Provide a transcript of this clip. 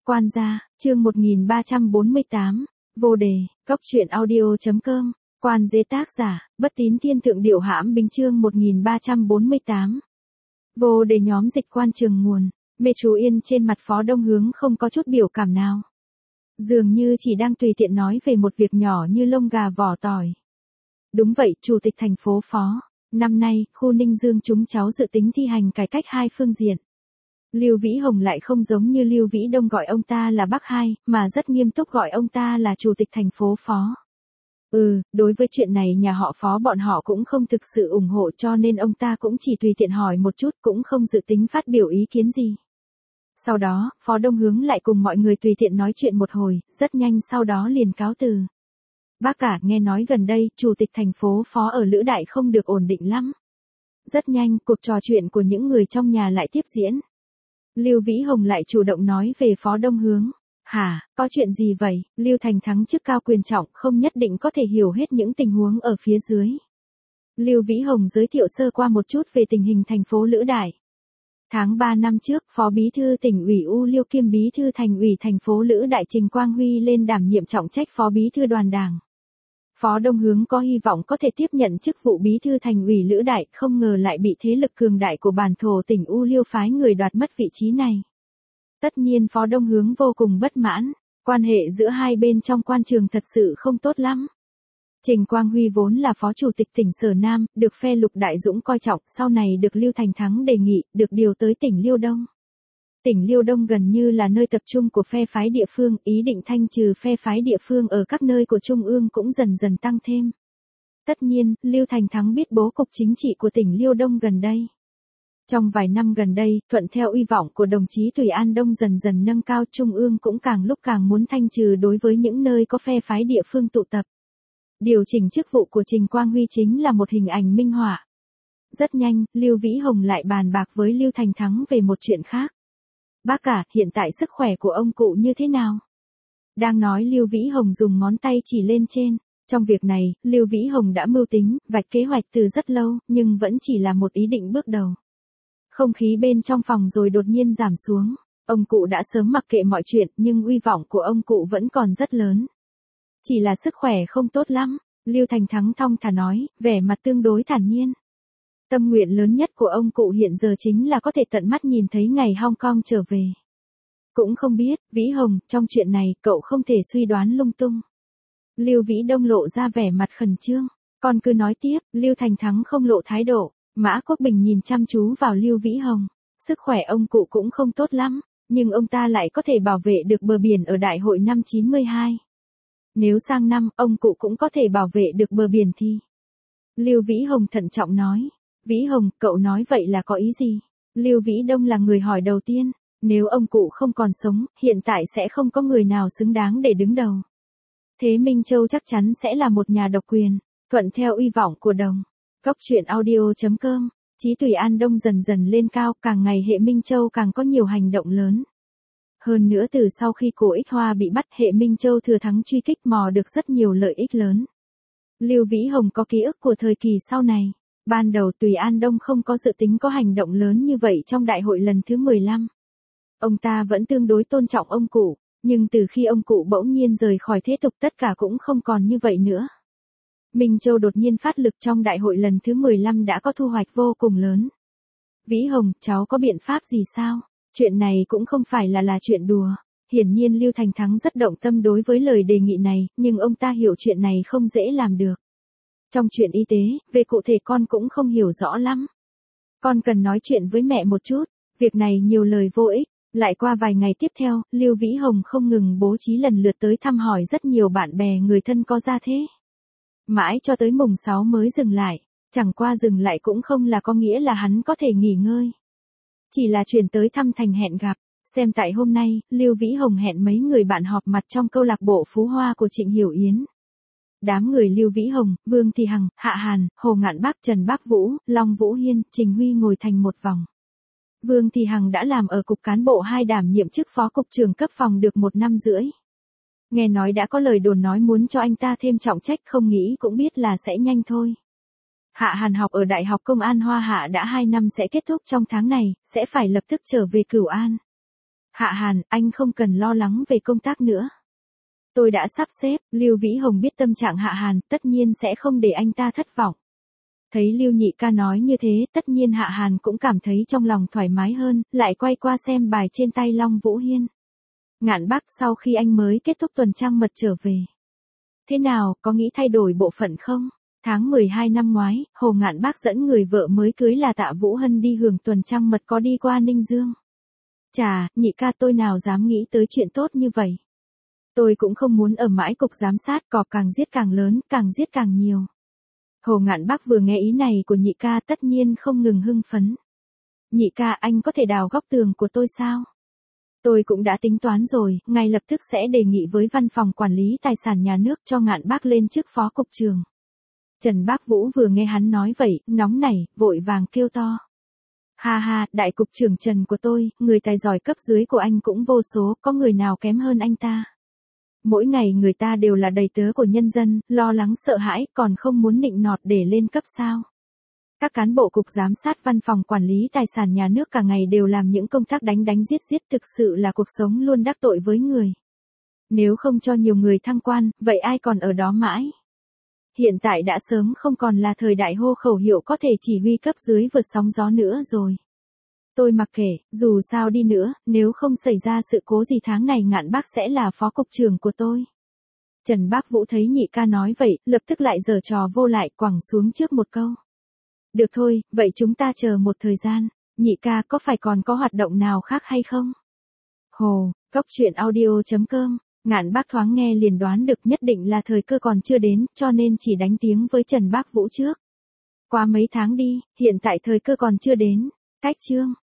Quan gia, chương 1348, vô đề, góc truyện audio.com, quan dế tác giả, Bất Tín Thiên Thượng Điệu Hãm Bình chương 1348. Vô đề nhóm dịch quan trường nguồn, mê chú yên trên mặt Phó Đông Hướng không có chút biểu cảm nào. Dường như chỉ đang tùy tiện nói về một việc nhỏ như lông gà vỏ tỏi. Đúng vậy, Chủ tịch thành phố Phó, năm nay, khu Ninh Dương chúng cháu dự tính thi hành cải cách hai phương diện. Lưu Vĩ Hồng lại không giống như Lưu Vĩ Đông gọi ông ta là Bác Hai, mà rất nghiêm túc gọi ông ta là Chủ tịch thành phố Phó. Đối với chuyện này nhà họ Phó bọn họ cũng không thực sự ủng hộ cho nên ông ta cũng chỉ tùy tiện hỏi một chút cũng không dự tính phát biểu ý kiến gì. Sau đó, Phó Đông Hướng lại cùng mọi người tùy tiện nói chuyện một hồi, rất nhanh sau đó liền cáo từ. Bác cả nghe nói gần đây, Chủ tịch thành phố Phó ở Lữ Đại không được ổn định lắm. Rất nhanh, cuộc trò chuyện của những người trong nhà lại tiếp diễn. Lưu Vĩ Hồng lại chủ động nói về Phó Đông Hướng. Hả, có chuyện gì vậy? Lưu Thành Thắng chức cao quyền trọng không nhất định có thể hiểu hết những tình huống ở phía dưới. Lưu Vĩ Hồng giới thiệu sơ qua một chút về tình hình thành phố Lữ Đại. Tháng 3 năm trước, Phó Bí thư tỉnh ủy U Liêu kiêm Bí thư thành ủy thành phố Lữ Đại Trình Quang Huy lên đảm nhiệm trọng trách Phó Bí thư đoàn đảng. Phó Đông Hướng có hy vọng có thể tiếp nhận chức vụ Bí thư thành ủy Lữ Đại, không ngờ lại bị thế lực cường đại của bản thổ tỉnh U Liêu phái người đoạt mất vị trí này. Tất nhiên Phó Đông Hướng vô cùng bất mãn, quan hệ giữa hai bên trong quan trường thật sự không tốt lắm. Trình Quang Huy vốn là Phó Chủ tịch tỉnh Sở Nam, được phe Lục Đại Dũng coi trọng, sau này được Lưu Thành Thắng đề nghị, được điều tới tỉnh Liêu Đông. Tỉnh Liêu Đông gần như là nơi tập trung của phe phái địa phương, ý định thanh trừ phe phái địa phương ở các nơi của Trung ương cũng dần dần tăng thêm. Tất nhiên, Lưu Thành Thắng biết bố cục chính trị của tỉnh Liêu Đông gần đây. Trong vài năm gần đây, thuận theo uy vọng của đồng chí Tùy An Đông dần dần nâng cao, Trung ương cũng càng lúc càng muốn thanh trừ đối với những nơi có phe phái địa phương tụ tập. Điều chỉnh chức vụ của Trình Quang Huy chính là một hình ảnh minh họa. Rất nhanh, Lưu Vĩ Hồng lại bàn bạc với Lưu Thành Thắng về một chuyện khác. Bác cả, hiện tại sức khỏe của ông cụ như thế nào? Đang nói Lưu Vĩ Hồng dùng ngón tay chỉ lên trên. Trong việc này, Lưu Vĩ Hồng đã mưu tính, vạch kế hoạch từ rất lâu, nhưng vẫn chỉ là một ý định bước đầu. Không khí bên trong phòng rồi đột nhiên giảm xuống. Ông cụ đã sớm mặc kệ mọi chuyện, nhưng uy vọng của ông cụ vẫn còn rất lớn. Chỉ là sức khỏe không tốt lắm, Lưu Thành Thắng thong thả nói, vẻ mặt tương đối thản nhiên. Tâm nguyện lớn nhất của ông cụ hiện giờ chính là có thể tận mắt nhìn thấy ngày Hong Kong trở về. Cũng không biết, Vĩ Hồng, trong chuyện này, cậu không thể suy đoán lung tung. Lưu Vĩ Đông lộ ra vẻ mặt khẩn trương. Con cứ nói tiếp, Lưu Thành Thắng không lộ thái độ. Mã Quốc Bình nhìn chăm chú vào Lưu Vĩ Hồng. Sức khỏe ông cụ cũng không tốt lắm, nhưng ông ta lại có thể bảo vệ được bờ biển ở đại hội năm 92. Nếu sang năm, ông cụ cũng có thể bảo vệ được bờ biển thì. Lưu Vĩ Hồng thận trọng nói. Vĩ Hồng, cậu nói vậy là có ý gì? Lưu Vĩ Đông là người hỏi đầu tiên. Nếu ông cụ không còn sống, hiện tại sẽ không có người nào xứng đáng để đứng đầu. Thế Minh Châu chắc chắn sẽ là một nhà độc quyền, thuận theo uy vọng của đồng. Góc truyện audio.com, Chí Tùy An Đông dần dần lên cao, càng ngày hệ Minh Châu càng có nhiều hành động lớn. Hơn nữa từ sau khi Cổ Ích Hoa bị bắt, hệ Minh Châu thừa thắng truy kích mò được rất nhiều lợi ích lớn. Lưu Vĩ Hồng có ký ức của thời kỳ sau này. Ban đầu Tùy An Đông không có dự tính có hành động lớn như vậy trong đại hội lần thứ 15. Ông ta vẫn tương đối tôn trọng ông cụ, nhưng từ khi ông cụ bỗng nhiên rời khỏi thế tục tất cả cũng không còn như vậy nữa. Minh Châu đột nhiên phát lực trong đại hội lần thứ 15 đã có thu hoạch vô cùng lớn. Vĩ Hồng, cháu có biện pháp gì sao? Chuyện này cũng không phải là chuyện đùa. Hiển nhiên Lưu Thành Thắng rất động tâm đối với lời đề nghị này, nhưng ông ta hiểu chuyện này không dễ làm được. Trong chuyện y tế, về cụ thể con cũng không hiểu rõ lắm. Con cần nói chuyện với mẹ một chút, việc này nhiều lời vô ích. Lại qua vài ngày tiếp theo, Lưu Vĩ Hồng không ngừng bố trí lần lượt tới thăm hỏi rất nhiều bạn bè người thân có gia thế. Mãi cho tới mùng 6 mới dừng lại, chẳng qua dừng lại cũng không là có nghĩa là hắn có thể nghỉ ngơi. Chỉ là chuyển tới thăm thành hẹn gặp, xem tại hôm nay, Lưu Vĩ Hồng hẹn mấy người bạn họp mặt trong câu lạc bộ Phú Hoa của Trịnh Hiểu Yến. Đám người Lưu Vĩ Hồng, Vương Thị Hằng, Hạ Hàn, Hồ Ngạn Bác, Trần Bác Vũ, Long Vũ Hiên, Trình Huy ngồi thành một vòng. Vương Thị Hằng đã làm ở cục cán bộ 2 đảm nhiệm chức phó cục trưởng cấp phòng được 1 năm rưỡi. Nghe nói đã có lời đồn nói muốn cho anh ta thêm trọng trách, không nghĩ cũng biết là sẽ nhanh thôi. Hạ Hàn học ở Đại học Công an Hoa Hạ đã 2 năm sẽ kết thúc trong tháng này, sẽ phải lập tức trở về Cửu An. Hạ Hàn, anh không cần lo lắng về công tác nữa. Tôi đã sắp xếp, Lưu Vĩ Hồng biết tâm trạng Hạ Hàn, tất nhiên sẽ không để anh ta thất vọng. Thấy Lưu Nhị ca nói như thế, tất nhiên Hạ Hàn cũng cảm thấy trong lòng thoải mái hơn, lại quay qua xem bài trên tay Long Vũ Hiên. Ngạn Bác sau khi anh mới kết thúc tuần trăng mật trở về. Thế nào, có nghĩ thay đổi bộ phận không? Tháng 12 năm ngoái, Hồ Ngạn Bác dẫn người vợ mới cưới là Tạ Vũ Hân đi hưởng tuần trăng mật có đi qua Ninh Dương. Chà, nhị ca tôi nào dám nghĩ tới chuyện tốt như vậy. Tôi cũng không muốn ở mãi cục giám sát, cọp càng giết càng lớn, càng giết càng nhiều. Hồ Ngạn Bác vừa nghe ý này của nhị ca tất nhiên không ngừng hưng phấn. Nhị ca, anh có thể đào góc tường của tôi sao? Tôi cũng đã tính toán rồi, ngay lập tức sẽ đề nghị với văn phòng quản lý tài sản nhà nước cho Ngạn Bác lên chức phó cục trưởng. Trần Bác Vũ vừa nghe hắn nói vậy, nóng nảy, vội vàng kêu to. Ha ha, đại cục trưởng Trần của tôi, người tài giỏi cấp dưới của anh cũng vô số, có người nào kém hơn anh ta. Mỗi ngày người ta đều là đầy tớ của nhân dân, lo lắng sợ hãi, còn không muốn nịnh nọt để lên cấp sao. Các cán bộ cục giám sát văn phòng quản lý tài sản nhà nước cả ngày đều làm những công tác đánh đánh giết giết, thực sự là cuộc sống luôn đắc tội với người. Nếu không cho nhiều người thăng quan, vậy ai còn ở đó mãi? Hiện tại đã sớm không còn là thời đại hô khẩu hiệu có thể chỉ huy cấp dưới vượt sóng gió nữa rồi. Tôi mặc kệ, dù sao đi nữa, nếu không xảy ra sự cố gì tháng này Ngạn Bác sẽ là phó cục trưởng của tôi. Trần Bác Vũ thấy nhị ca nói vậy, lập tức lại giở trò vô lại quẳng xuống trước một câu. Được thôi, vậy chúng ta chờ một thời gian, nhị ca có phải còn có hoạt động nào khác hay không? Hồ, Cốc Truyện Audio.com, Ngạn Bác thoáng nghe liền đoán được nhất định là thời cơ còn chưa đến, cho nên chỉ đánh tiếng với Trần Bác Vũ trước. Qua mấy tháng đi, hiện tại thời cơ còn chưa đến, cách chương.